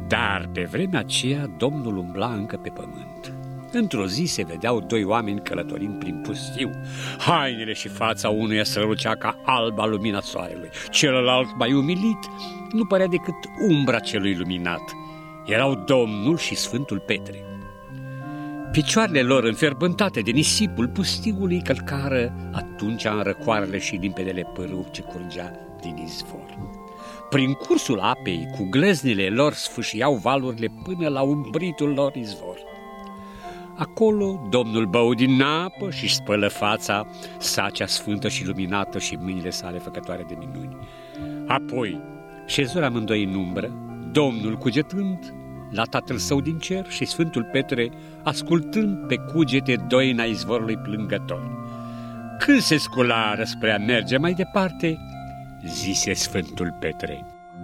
Dar pe vremea aceea Domnul umbla încă pe pământ. Într-o zi se vedeau doi oameni călătorind prin pustiu. Hainele și fața unuia strălucea ca alba lumina soarelui. Celălalt, mai umilit, nu părea decât umbra celui luminat. Erau Domnul și Sfântul Petre. Picioarele lor înfierbântate de nisipul pustiului călcară atunci în răcoarele și limpedele pârâu ce curgea din izvor. Prin cursul apei, cu gleznile lor sfâșiau valurile până la umbritul lor izvor. Acolo Domnul bău din apă și spălă fața, sacea sfântă și luminată și mâinile sale făcătoare de minuni. Apoi șezură amândoi în umbră, Domnul cugetând la Tatăl Său din cer și Sfântul Petre ascultând pe cugete doina izvorului plângător. Când se sculară spre a merge mai departe, zise Sfântul Petre: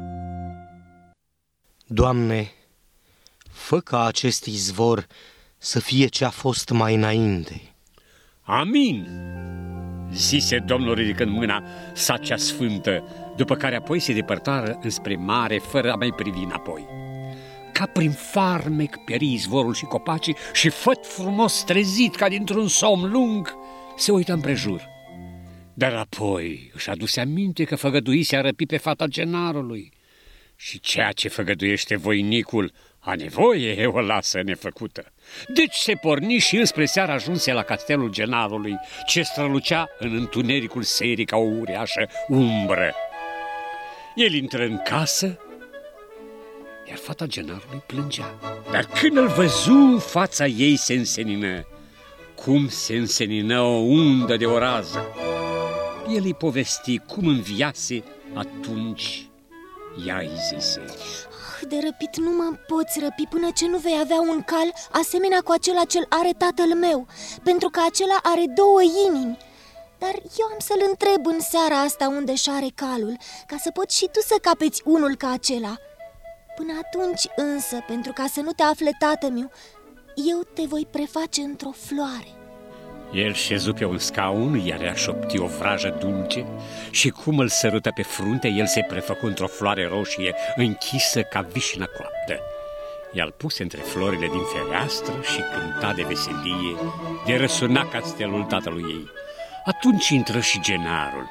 Doamne, fă ca acest izvor să fie ce a fost mai înainte. Amin, zise Domnul ridicând mâna sacea sfântă, după care apoi se depărtară înspre mare fără a mai privi înapoi. Ca prin farmec pieri izvorul și copacii și făt frumos trezit ca dintr-un somn lung se uită împrejur. Dar apoi își aduse aminte că făgăduise a răpi pe fata genarului și ceea ce făgăduiește voinicul a nevoie o lasă nefăcută. Deci se porni și înspre seară ajunse la castelul genarului, ce strălucea în întunericul serii ca o uriașă umbră. El intră în casă, iar fata genarului plângea. Dar când îl văzu, fața ei se însenină, cum se însenină o undă de o rază. El îi povesti cum înviase atunci. Ea îi zise: De răpit nu mă poți răpi până ce nu vei avea un cal asemenea cu acela ce-l are tatăl meu, pentru că acela are două inimi. Dar eu am să-l întreb în seara asta unde și are calul, ca să poți și tu să capeți unul ca acela. Până atunci însă, pentru ca să nu te afle tatăl-miu, eu te voi preface într-o floare. El șezu pe un scaun, iar ea șopti o vrajă dulce și cum îl sărută pe frunte, el se prefăcu într-o floare roșie, închisă ca vișina coaptă. I-al pus între florile din fereastră și cânta de veselie, de răsuna castelul tatălui ei. Atunci intră și genarul.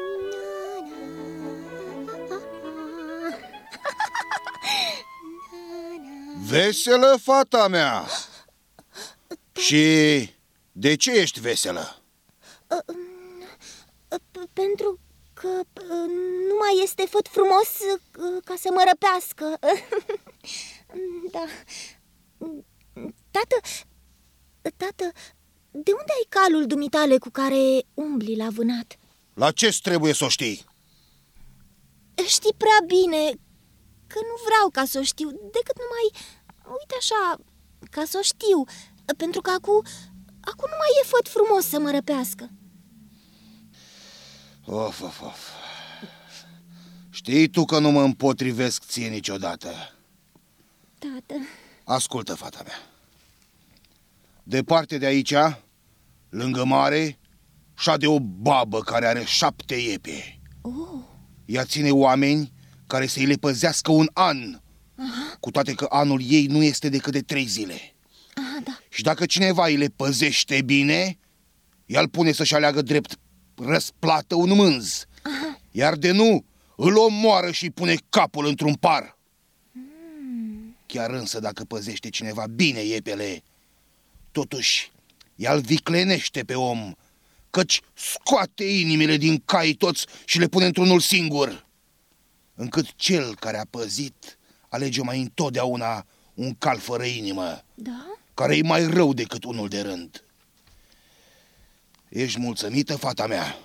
Veselă, fata mea! Și de ce ești veselă? Pentru că nu mai este făt frumos ca să mă răpească. Da. Tată, de unde ai calul dumitale cu care umbli la vânat? La ce-ți trebuie să o știi? Știi prea bine că nu vreau ca să o știu, decât numai, uite așa, ca să o știu, pentru că acum nu mai e făt frumos să mă răpească. Of. Știi tu că nu mă împotrivesc ție niciodată. Tată. Ascultă, fata mea. Departe de aici, lângă mare, șade o babă care are 7 iepe. Ea ține oameni care să-i le păzească un an. Cu toate că anul ei nu este decât de 3 zile. Da. Și dacă cineva îi le păzește bine, ea îl pune să-și aleagă drept răsplată un mânz. Iar de nu, îl omoară și pune capul într-un par. Chiar însă dacă păzește cineva bine iepele, totuși ea îl viclenește pe om, căci scoate inimile din cai toți și le pune într-unul singur, încât cel care a păzit alege mai întotdeauna un cal fără inimă, care e mai rău decât unul de rând. Ești mulțumită, fata mea?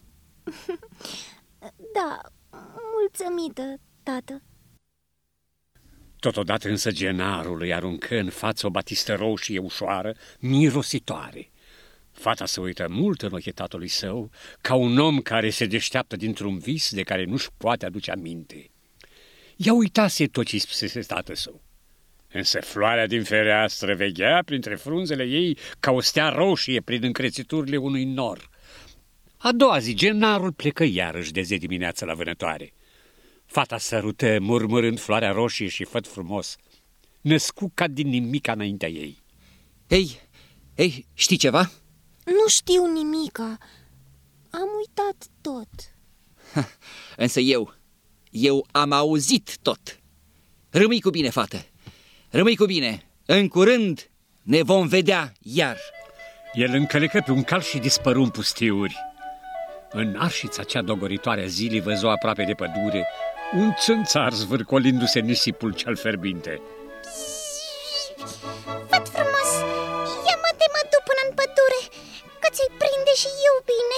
Da, mulțumită, tată. Totodată însă genarul îi aruncă în față o batistă roșie ușoară, mirositoare. Fata se uită mult în ochii tatălui său, ca un om care se deșteaptă dintr-un vis de care nu-și poate aduce aminte. Ea uitase tot ce-i spusese tatăl său, însă floarea din fereastră veghea printre frunzele ei ca o stea roșie prin încrețiturile unui nor. A doua zi, genarul plecă iarăși de zi dimineață la vânătoare. Fata sărută, murmurând floarea roșie și făt frumos. Născu ca din nimica înaintea ei. Ei, știi ceva? Nu știu nimica. Am uitat tot. Însă eu am auzit tot. Rămâi cu bine, fată. Rămâi cu bine. În curând ne vom vedea iar. El încălecă pe un cal și dispăru în pustiuri. În arșița cea dogoritoare a zilei văzu aproape de pădure un țânțar zvârcolindu-se în nisipul cel fierbinte. Făt frumos, ia-mă de mă duc până în pădure, că ți-i prinde și eu bine.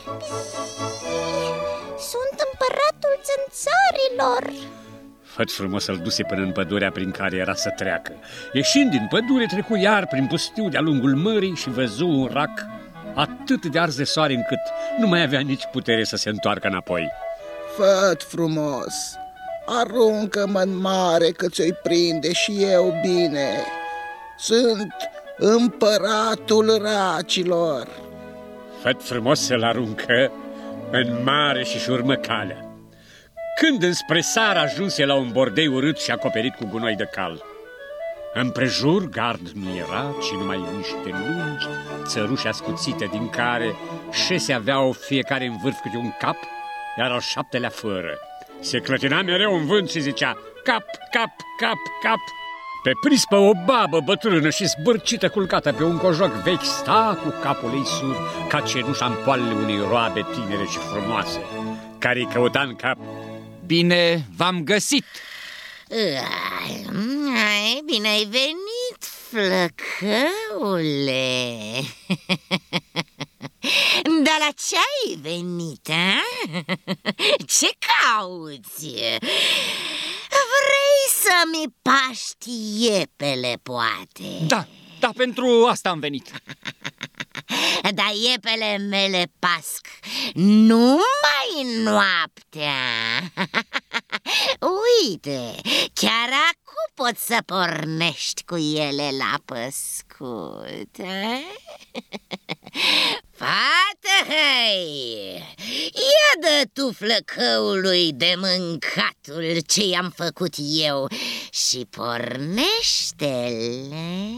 Sunt împăratul țânțarilor. Făt frumos îl duse până în pădurea prin care era să treacă. Ieșind din pădure, trecu iar prin pustiu de-a lungul mării și văzu un rac atât de ars de soare încât nu mai avea nici putere să se întoarcă înapoi. Făt frumos, aruncă-mă în mare că ți-o-i prinde și eu bine. Sunt împăratul racilor. Făt frumos să-l aruncă în mare și-și urmă calea. Când înspre seară ajunse la un bordei urât și acoperit cu gunoi de cal. Împrejur gard nu era, ci numai niște lungi țăruși ascuțite, din care 6 aveau fiecare în vârf câte un cap, iar al 7-lea fără. Se clătina mereu în vânt și zicea cap, cap, cap, cap. Pe prispă o babă bătrână și zbârcită culcată pe un cojoc vechi sta cu capul ei sur ca cenușa în poalele unei roabe tinere și frumoase, care-i căuta în cap. Bine v-am găsit! Bine ai venit, flăcăule! Dar la ce ai venit, a? Ce cauți? Vrei să-mi paști iepele, poate? Da, pentru asta am venit. Dar iepele mele pasc numai noaptea. Uite, chiar acum poți să pornești cu ele la păscut. Fată, hei, ia dă tu flăcăului de mâncatul ce i-am făcut eu și pornește-le.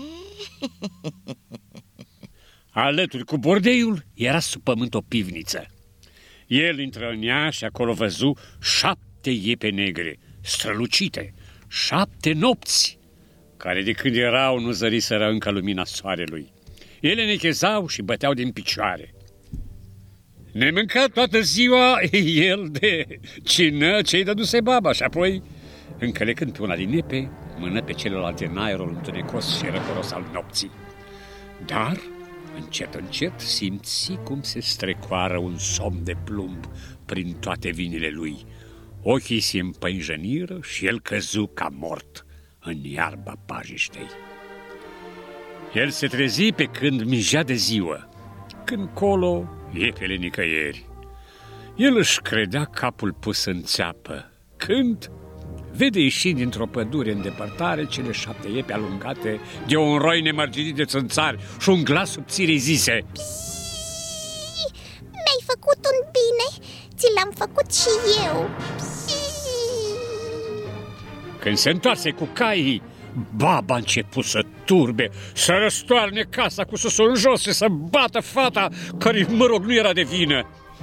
Alături cu bordeiul era sub pământ o pivniță. El intră în ea și acolo văzu 7 iepe negre, strălucite, 7 nopți, care de când erau nu zăriseră încă lumina soarelui. Ele nechezau și băteau din picioare. Ne mânca toată ziua el de cină ce-i dăduse baba și apoi, încălecând pe una din iepe, mână pe celelalte în aerul întunecos și răcoros al nopții. Dar încet, încet simți cum se strecoară un somn de plumb prin toate vinile lui. Ochii se împăinjeniră și el căzu ca mort în iarba pajiștei. El se trezi pe când mijea de ziua, când colo iepele nicăieri. El își credea capul pus în țeapă, când vede ieșind dintr-o pădure în depărtare cele 7 iepe alungate de un roi nemărginit de țânțari și un glas subțire zise: Mi-ai făcut un bine, ți l-am făcut și eu. Când se întoarse cu caii, baba a început să turbe, să răstoarne casa cu susul în jos și să bată fata care, mă rog, nu era de vină.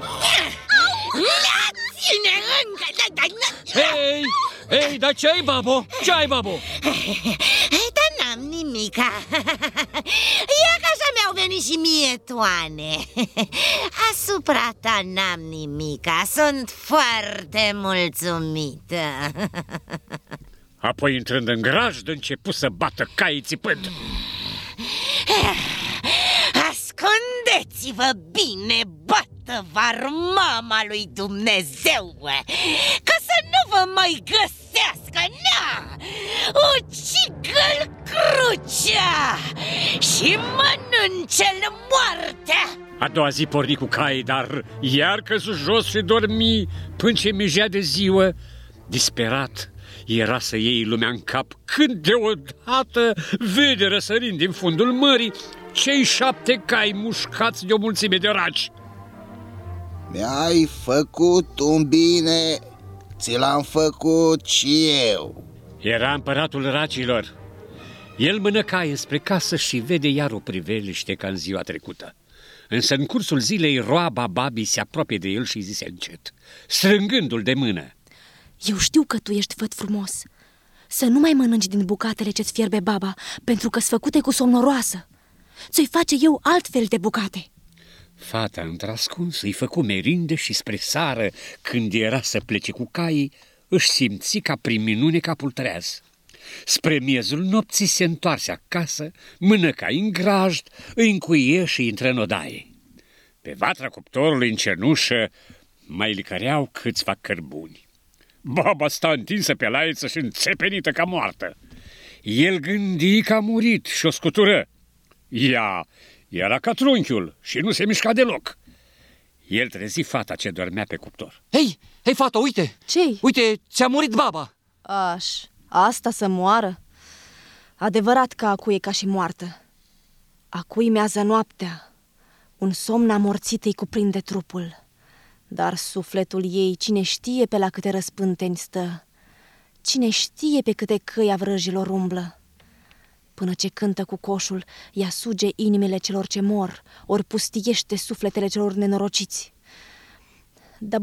Ei, dar ce ai, babo? Ce ai, babo? Dar n-am nimica. Ia că așa mi-au venit și mie toane. Asupra ta n-am nimica. Sunt foarte mulțumită. Apoi, intrând în grajd, începu să bată caii țipând: Ascundeți-vă bine, bată-var mama lui Dumnezeu, ca să nu vă mai găsească, na! Ucigă-l crucea și mănânce-l moartea! A doua zi porni cu caii, dar iar căzu jos și dormi până ce mijea de ziua. Disperat era să iei lumea în cap, când deodată vede răsărind din fundul mării cei 7 cai mușcați de o mulțime de raci. Mi-ai făcut un bine ți l-am făcut și eu. Era împăratul racilor. El mânăcaie spre casă și vede iar o priveliște ca în ziua trecută. Însă în cursul zilei roaba Babi se apropie de el și zise încet, strângându-l de mână: Eu știu că tu ești făt frumos. Să nu mai mănânci din bucatele ce-ți fierbe baba, pentru că-s făcute cu somnoroasă. Ți-o face eu altfel de bucate. Fata, într-ascuns, îi făcu merinde și spre seară, când era să plece cu caii, își simți ca prin minune capul treaz. Spre miezul nopții se întoarse acasă, mânăca în grajd, îi încuie și intră în odaie. Pe vatra cuptorului în cenușă mai licăreau câțiva cărbuni. Baba sta întinsă pe laiță și înțepenită ca moartă. El gândi că a murit și o scutură. Ea era ca trunchiul și nu se mișca deloc. El trezi fata ce dormea pe cuptor. Hei, fată, uite! Ce-i? Uite, ți-a murit baba! Asta să moară? Adevărat că acu e ca și moartă. Acu-i mează noaptea. Un somn amorțit îi cuprinde trupul. Dar sufletul ei, cine știe pe la câte răspânteni stă, cine știe pe câte căi a vrăjilor umblă. Până ce cântă cu coșul, ea suge inimile celor ce mor, ori pustiește sufletele celor nenorociți. Dar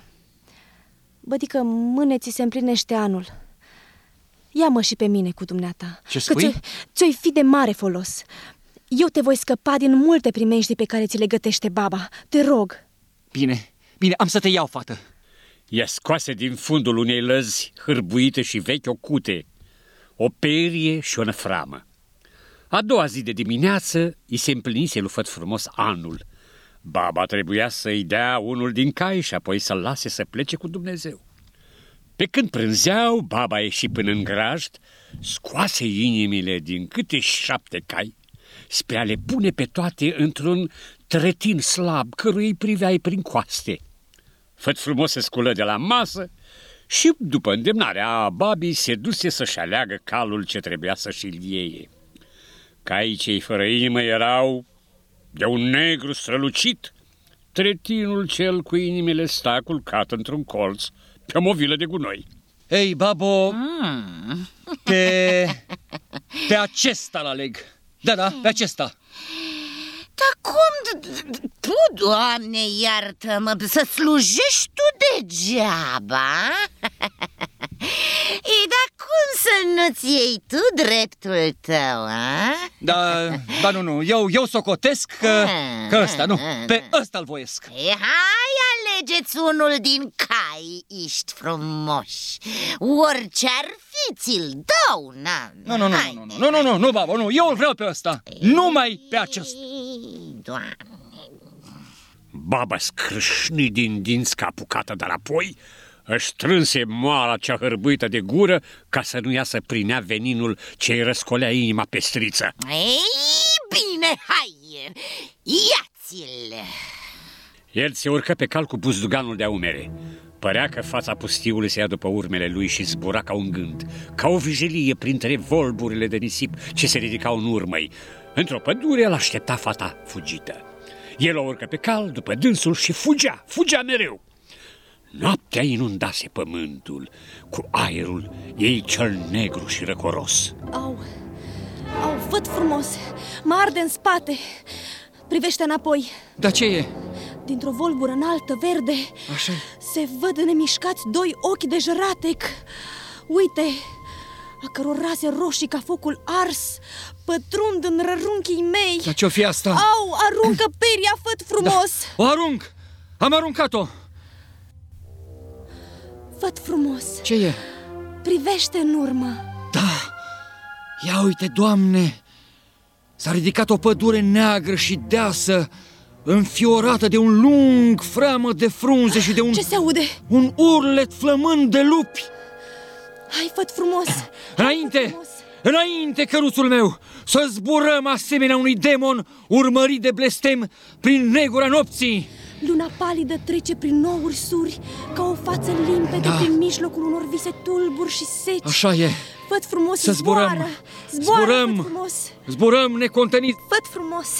bădică, mâine ți se împlinește anul. Ia-mă și pe mine cu dumneata. Ce spui? Că ți-o-i fi de mare folos. Eu te voi scăpa din multe primejdii pe care ți le gătește baba. Te rog. Bine, am să te iau, fată. Ea scoase din fundul unei lăzi hârbuite și vechi o cute, o perie și o năframă. A doua zi de dimineață îi se împlinise lui Făt Frumos anul. Baba trebuia să-i dea unul din cai și apoi să-l lase să plece cu Dumnezeu. Pe când prânzeau, baba ieși până în grajd, scoase inimile din câte 7 cai, spre a le pune pe toate într-un tretin slab, căruia îi priveai prin coaste. Făt Frumos se sculă de la masă și, după îndemnarea babii, se duse să-și aleagă calul ce trebuia să-și-l ieie. Caii cei fără inimă erau de un negru strălucit. Tretinul cel cu inimile sta culcat într-un colț pe o movilă de gunoi. Ei, babo, pe acesta l-aleg. Da, pe acesta. Dar cum tu, Doamne, iartă-mă, să slujești tu degeaba? Ei, dar cum să nu-ți iei tu dreptul tău, a? Da, nu, eu socotesc că ăsta, nu, pe ăsta-l voiesc. Ei, hai, alegeți unul din cai, ești frumoși. Orice-ar fi, ți-l dau, Nu, babo, nu, eu îl vreau pe ăsta, numai pe acesta. Doamne. Baba scrâșni din dinți ca apucată, dar apoi își strânse moala cea hărbuită de gură ca să nu iasă prin ea veninul ce îi răscolea inima pestriță. Ei, bine, hai, ia-ți-l! El se urcă pe cal cu buzduganul de-a umere. Părea că fața pustiului se ia după urmele lui și zbura ca un gând, ca o vijelie printre volburile de nisip ce se ridicau în urmă-i. Într-o pădure îl aștepta fata fugită. El o urcă pe cal după dânsul și fugea mereu. Noaptea inundase pământul cu aerul ei cel negru și răcoros. Au, Făt Frumos, mă arde în spate. Privește înapoi. Dar ce e? Dintr-o volbură înaltă, verde, așa, se văd nemișcați 2 ochi de jăratec. Uite, a căror raze roșii ca focul ars pătrund în rărunchii mei. Dar ce-o fi asta? Au, aruncă peria, Făt Frumos. Da, o arunc, am aruncat-o. Făt Frumos, ce e? Privește în urmă. Da, ia uite, Doamne, s-a ridicat o pădure neagră și deasă, înfiorată de un lung freamă de frunze și de un... Ce se aude? Un urlet flămând de lupi. Hai, Făt Frumos! Înainte, căruțul meu, să zburăm asemenea unui demon urmărit de blestem prin negura nopții. Luna palidă trece prin nouri suri, ca o față limpede prin mijlocul unor vise tulburi și seci. Așa e. Făt Frumos, să zburăm. Zboară, Făt Frumos. Zburăm necontenit. Făt Frumos,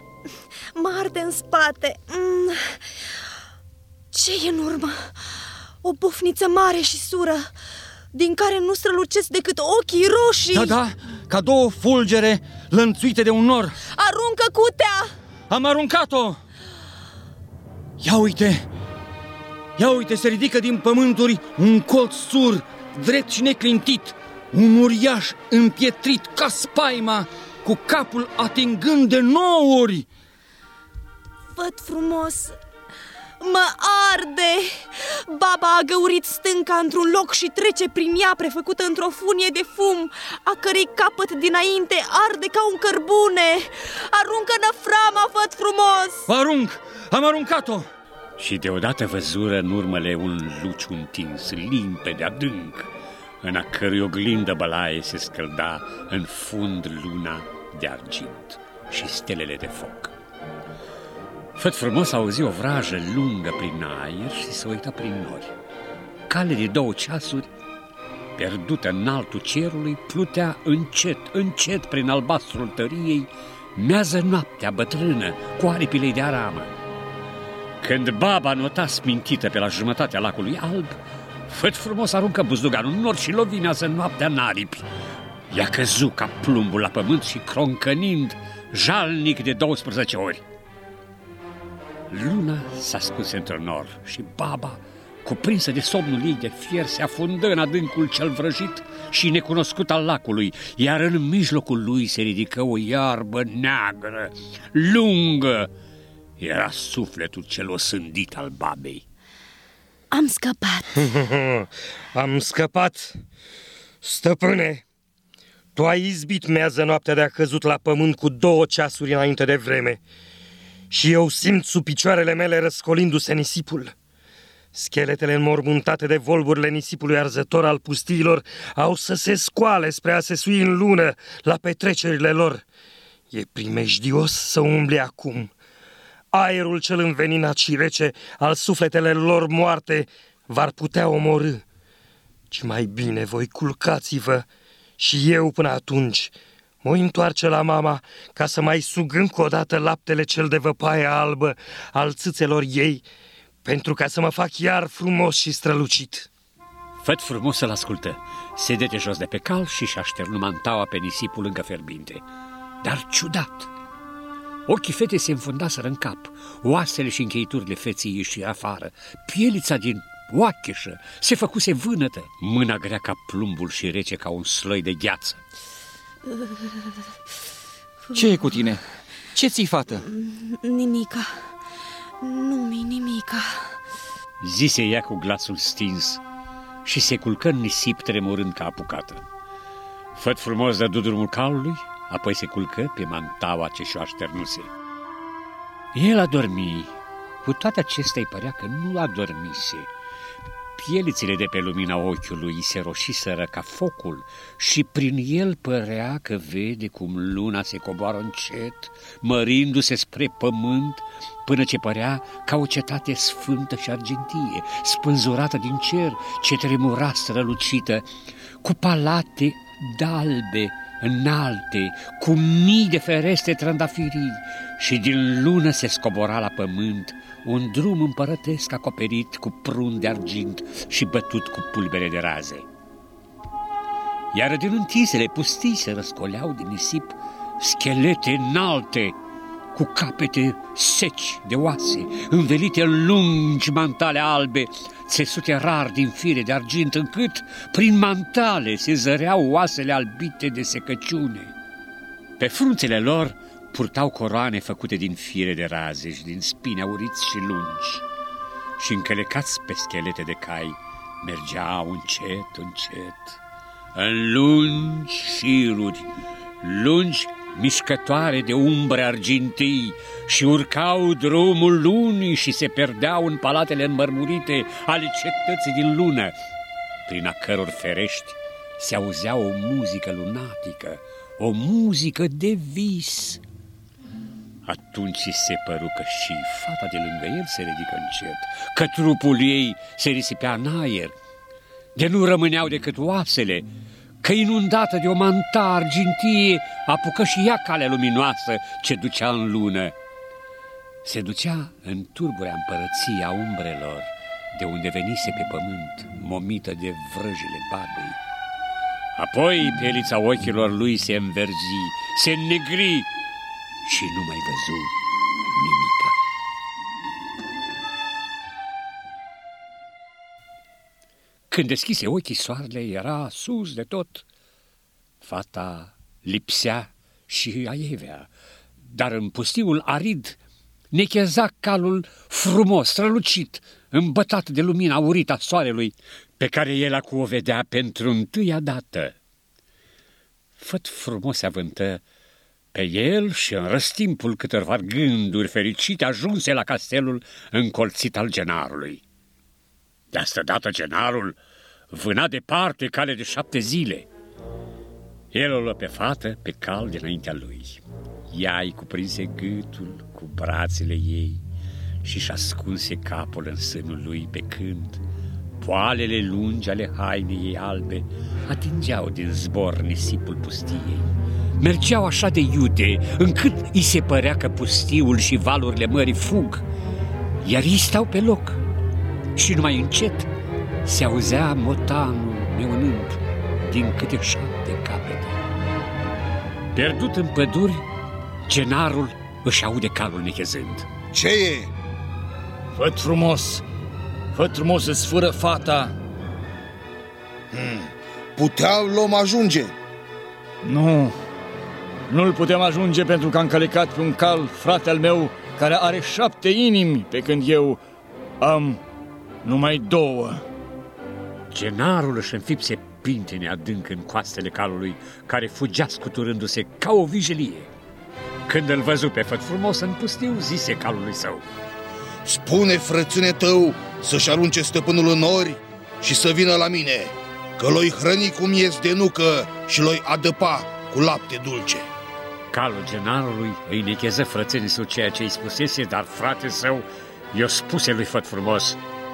mă arde în spate. Ce e în urmă? O bofniță mare și sură, din care nu strălucesc decât ochii roșii. Da, ca două fulgere lănțuite de un nor. Aruncă cutea! Am aruncat-o! Ia uite, se ridică din pământuri un colț sur, drept și neclintit, un uriaș împietrit ca spaima, cu capul atingând de 9 ori. Văd frumos, mă arde! Baba a găurit stânca într-un loc și trece prin ea, prefăcută într-o funie de fum, a cărei capăt dinainte arde ca un cărbune. Aruncă năframa, văd frumos! Am aruncat-o! Și deodată văzură în urmele un luciu întins, limpede, adânc, în a cărui oglindă bălaie se scălda în fund luna de argint și stelele de foc. Făt frumos auzi o vrajă lungă prin aer și se uită prin nori. Cale de 2 ceasuri, pierdută în altul cerului, plutea încet prin albastrul tăriei, mează noaptea bătrână cu aripile de aramă. Când baba nota smintită pe la jumătatea lacului alb, Făt frumos aruncă buzduganul în nor și lovinează noaptea în aripi. I-a căzut ca plumbul la pământ și croncănind, jalnic de 12 ori. Luna s-a scus într-un nor și baba, cuprinsă de somnul ei de fier, se afundă în adâncul cel vrăjit și necunoscut al lacului, iar în mijlocul lui se ridică o iarbă neagră, lungă. Era sufletul cel osândit al babei. Am scăpat. Am scăpat. Stăpâne, tu ai izbit mează noaptea de a căzut la pământ cu 2 ceasuri înainte de vreme și eu simt sub picioarele mele răscolindu-se nisipul. Scheletele înmormântate de volburile nisipului arzător al pustiilor au să se scoale spre a se sui în lună la petrecerile lor. E primejdios să umbli acum. Aerul cel înveninat și rece al sufletelor lor moarte v-ar putea omorî. Ci mai bine voi culcați-vă și eu până atunci mă întoarce la mama ca să mai sug încă o dată laptele cel de văpaie albă al țâțelor ei, pentru ca să mă fac iar frumos și strălucit. Făt frumos să-l ascultă, se dete jos de pe cal și-și așternu mantaua pe nisipul încă fierbinte. Dar ciudat! Ochii fetei se înfundaseră în cap, oasele și încheiturile feței ieși afară, pielița din oacheșă se făcuse vânătă, mâna grea ca plumbul și rece ca un sloi de gheață. Ce e cu tine? Ce ți-i, fată? Nimica, nu-mi nimica, zise ea cu glasul stins și se culcă în nisip tremurând ca apucată. Făt frumos dădu drumul calului, apoi se culcă pe mantaua ce și-o așternuse. El adormi, cu toate acestea îi părea că nu adormise. Pielițele de pe lumina ochiului se roșiseră ca focul și prin el părea că vede cum luna se coboară încet, mărindu-se spre pământ, până ce părea ca o cetate sfântă și argintie, spânzurată din cer, ce tremura strălucită, cu palate d'albe înalte, cu mii de fereste trăndafirii, și din lună se scobora la pământ un drum împărătesc acoperit cu prun de argint și bătut cu pulbere de raze. Iar din întisele pustii se răscoleau din nisip schelete înalte, cu capete seci de oase, învelite în lungi mantale albe, țesute rar din fire de argint, încât prin mantale se zăreau oasele albite de secăciune. Pe frunțele lor purtau coroane făcute din fire de raze și din spini auriți și lungi, și încălecați pe schelete de cai mergeau încet, în lungi șiruri, lungi mișcătoare de umbre argintii, și urcau drumul lunii și se perdeau în palatele înmărmurite ale cetății din lună, prin a căror ferești se auzea o muzică lunatică, o muzică de vis. Atunci se păru că și fata de lângă el se ridică încet, că trupul ei se risipea în aer, de nu rămâneau decât oasele, că inundată de o manta argintie apucă și ea calea luminoasă ce ducea în lună. Se ducea în turburea împărăția umbrelor, de unde venise pe pământ, momită de vrăjile babei. Apoi pelița ochilor lui se înverzi, se înnegri și nu mai văzu nimica. Când deschise ochii, soarele era sus de tot. Fata lipsea și aievea, dar în pustiul arid necheza calul frumos, strălucit, îmbătat de lumina aurită a soarelui, pe care el acu o vedea pentru întâia dată. Făt frumos se avântă pe el și în răstimpul câtorva gânduri fericite ajunse la castelul încolțit al Genarului. De asta dată Genarul vâna departe cale de 7 zile. El o luă pe fată pe cal dinaintea lui. Ea îi cuprinse gâtul cu brațele ei și-și ascunse capul în sânul lui, pe când poalele lungi ale hainei ei albe atingeau din zbor nisipul pustiei. Mergeau așa de iute, încât îi se părea că pustiul și valurile mării fug, iar ei stau pe loc și numai încet se auzea motanul neunând din câte 7 capete. Pierdut în păduri, Genarul își aude calul nechezând. Ce e? Făt frumos îți fără fata. Puteam l-om ajunge. Nu-l putem ajunge pentru că am călecat pe un cal frate al meu care are 7 inimi, pe când eu am numai 2. Genarul își înfipse pintene adânc în coastele calului, care fugea scuturându-se ca o vijelie. Când îl văzu pe Făt frumos în pustiu, zise calului său: Spune frățâne tău să-și arunce stăpânul în nori și să vină la mine, că l-oi hrăni cu miez de nucă și l-oi adăpa cu lapte dulce. Calul Genarului îi necheză frățenii său ceea ce îi spusese, dar frate său i-o spuse lui Făt frumos: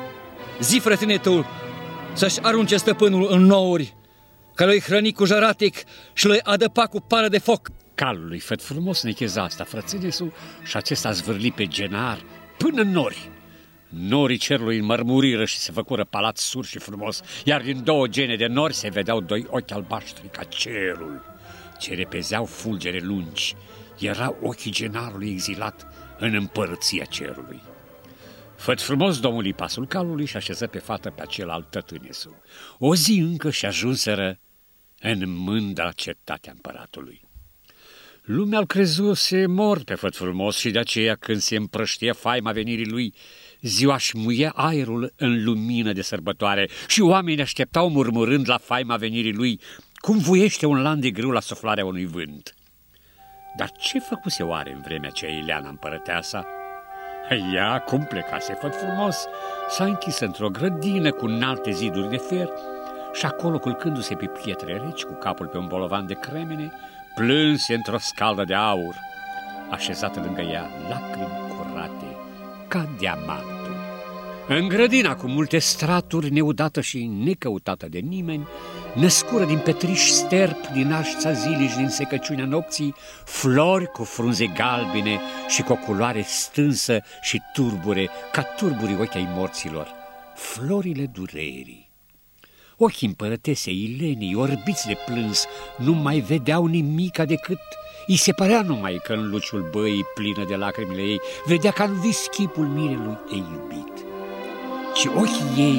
Zi frățâne tău să-și arunce stăpânul în nouri, că l-oi hrăni cu jăratic și l-oi adăpa cu pară de foc. Calul lui Făt frumos necheza asta frățânesul și acesta zvârli pe Genar până în nori. Norii cerului înmărmuriră și se făcură palat sur și frumos, iar din 2 gene de nori se vedeau 2 ochi albaștri ca cerul, ce repezeau fulgere lungi. Erau ochii Genarului exilat în împărăția cerului. Făt frumos domnului pasul calului și așeză pe fată pe acel tătânesul. O zi încă și ajunseră în mândra cetatea împăratului. Lumea îl crezuse mort pe Făt frumos și de aceea, când se împrăștia faima venirii lui, ziua își muia aerul în lumină de sărbătoare și oamenii așteptau murmurând la faima venirii lui, cum vuiește un lan de grâu la suflarea unui vânt. Dar ce făcuse oare în vremea aceea Ileana împărăteasa? Ea, cum plecase Făt frumos, s-a închis într-o grădină cu înalte ziduri de fier și acolo, culcându-se pe pietre reci, cu capul pe un bolovan de cremene, plânse într-o scaldă de aur. Așezată lângă ea, lacrimi curate ca diamantul. În grădina cu multe straturi, neudată și necăutată de nimeni, născură din petriș sterp, din așța zilei și din secăciunea nopții, flori cu frunze galbene și cu o culoare stânsă și turbure, ca turburii ochi ai morților, florile durerii. Ochii împărătesei Ilenii, orbiți de plâns, nu mai vedeau nimica decât îi se părea numai că în luciul băii plină de lacrimile ei vedea ca în vis chipul mirelui ei iubit. Și ochii ei,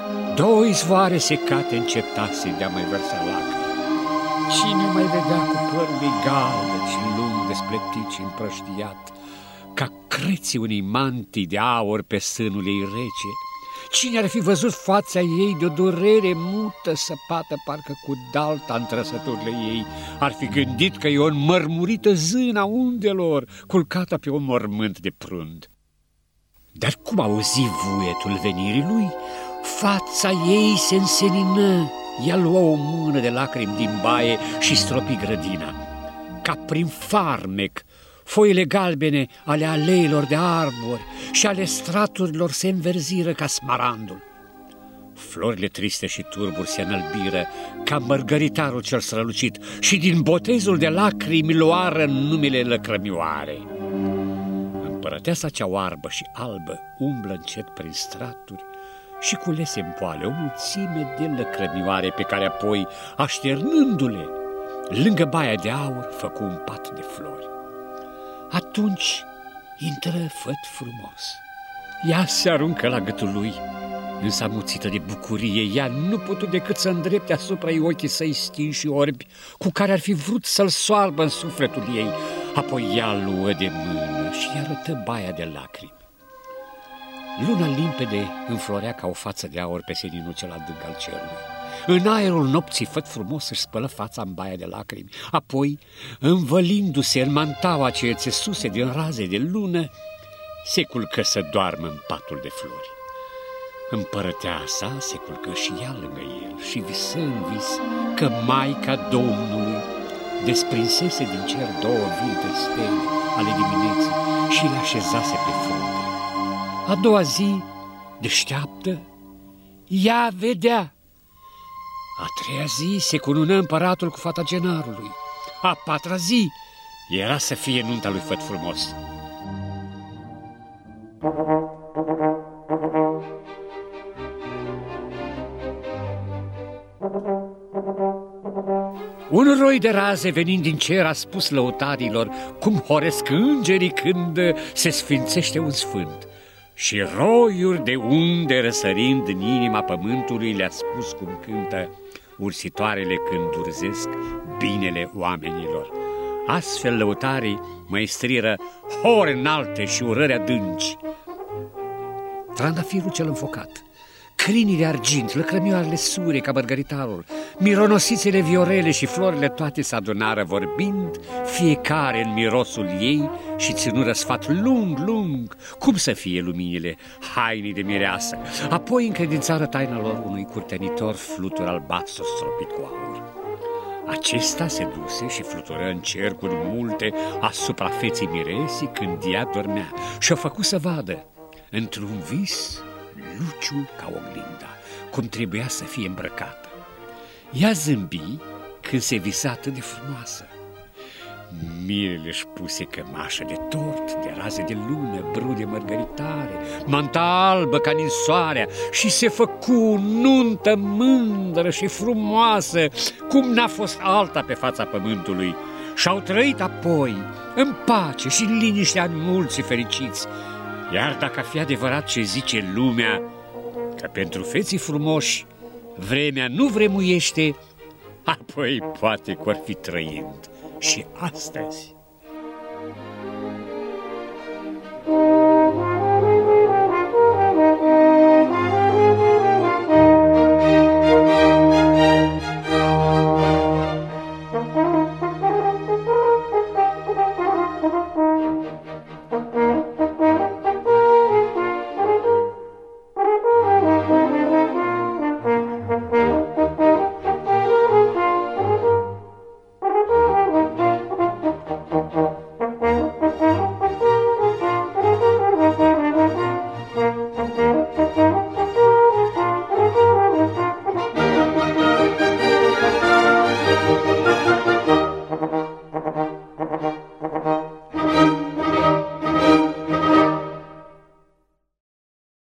2 izvoare secate, încetase de a mai vărsa lacrimi. Cine mai vedea cu părul galben și lung despletit și împrăștiat, ca creții unei mantii de aur pe sânul ei rece? Cine ar fi văzut fața ei de o durere mută, săpată parcă cu dalta în trăsăturile ei, ar fi gândit că e o înmărmurită zână a undelor, culcată pe un mormânt de prund. Dar cum auzi vuietul venirii lui, fața ei se însenină. Ea luă o mână de lacrimi din baie și stropi grădina. Ca prin farmec, foile galbene ale aleilor de arbori și ale straturilor se înverziră ca smarandul. Florile triste și turburi se înălbiră ca mărgăritarul cel strălucit și din botezul de lacrimi luară numele lăcrămioare. Împărăteasa cea oarbă și albă umblă încet prin straturi, și culese în poale o mulțime de lăcrămioare pe care apoi, așternându-le, lângă baia de aur, făcu un pat de flori. Atunci intră Făt Frumos. Ea se aruncă la gâtul lui, însă amuțită de bucurie, ea nu putu decât să îndrepte asupra ei ochii săi stinși și orbi, cu care ar fi vrut să-l soarbă în sufletul ei. Apoi ea luă de mână și îi arătă baia de lacrimi. Luna limpede înflorea ca o față de aur pe seninul cel adânc al cerului. În aerul nopții, Făt Frumos își spălă fața în baia de lacrimi, apoi, învălindu-se în mantaua ce țesuse din raze de lună, se culcă să doarmă în patul de flori. Împărăteasa se culcă și ea lângă el și visă în vis că Maica Domnului desprinsese din cer 2 vii de stele ale dimineții și le așezase pe frunte. A doua zi, deșteaptă, ea vedea. A treia zi se cunună împăratul cu fata Genarului. A patra zi era să fie nunta lui Făt Frumos. Un roi de raze venind din cer a spus lăutarilor cum horesc îngerii când se sfințește un sfânt. Și roiuri de unde răsărind în inima pământului le-a spus cum cântă ursitoarele când urzesc binele oamenilor. Astfel lăutarii măestriră hore înalte și urări adânci. Trandafirul cel înfocat, crinile argint, lăcrămioarele sure ca mărgăritarul, mironosițele viorele și florile toate s-adunară vorbind, fiecare în mirosul ei și ținură sfat lung, cum să fie luminile hainii de mireasă. Apoi încredințară taina lor unui curtenitor flutur albastru stropit cu aur. Acesta se duse și flutură în cercuri multe asupra feței miresii când ea dormea și-o făcu să vadă, într-un vis, luciul ca oglinda, cum trebuia să fie îmbrăcată. Ea zâmbi când se visa atât de frumoasă. Mirele își puse cămașă de tort, de raze de lună, brude mărgăritare, manta albă ca ninsoarea și se făcu nuntă mândră și frumoasă, cum n-a fost alta pe fața pământului. Și-au trăit apoi în pace și în liniștea mulți fericiți. Iar dacă ar fi adevărat ce zice lumea, că pentru feții frumoși vremea nu vremuiește, apoi poate că or fi trăind și astăzi.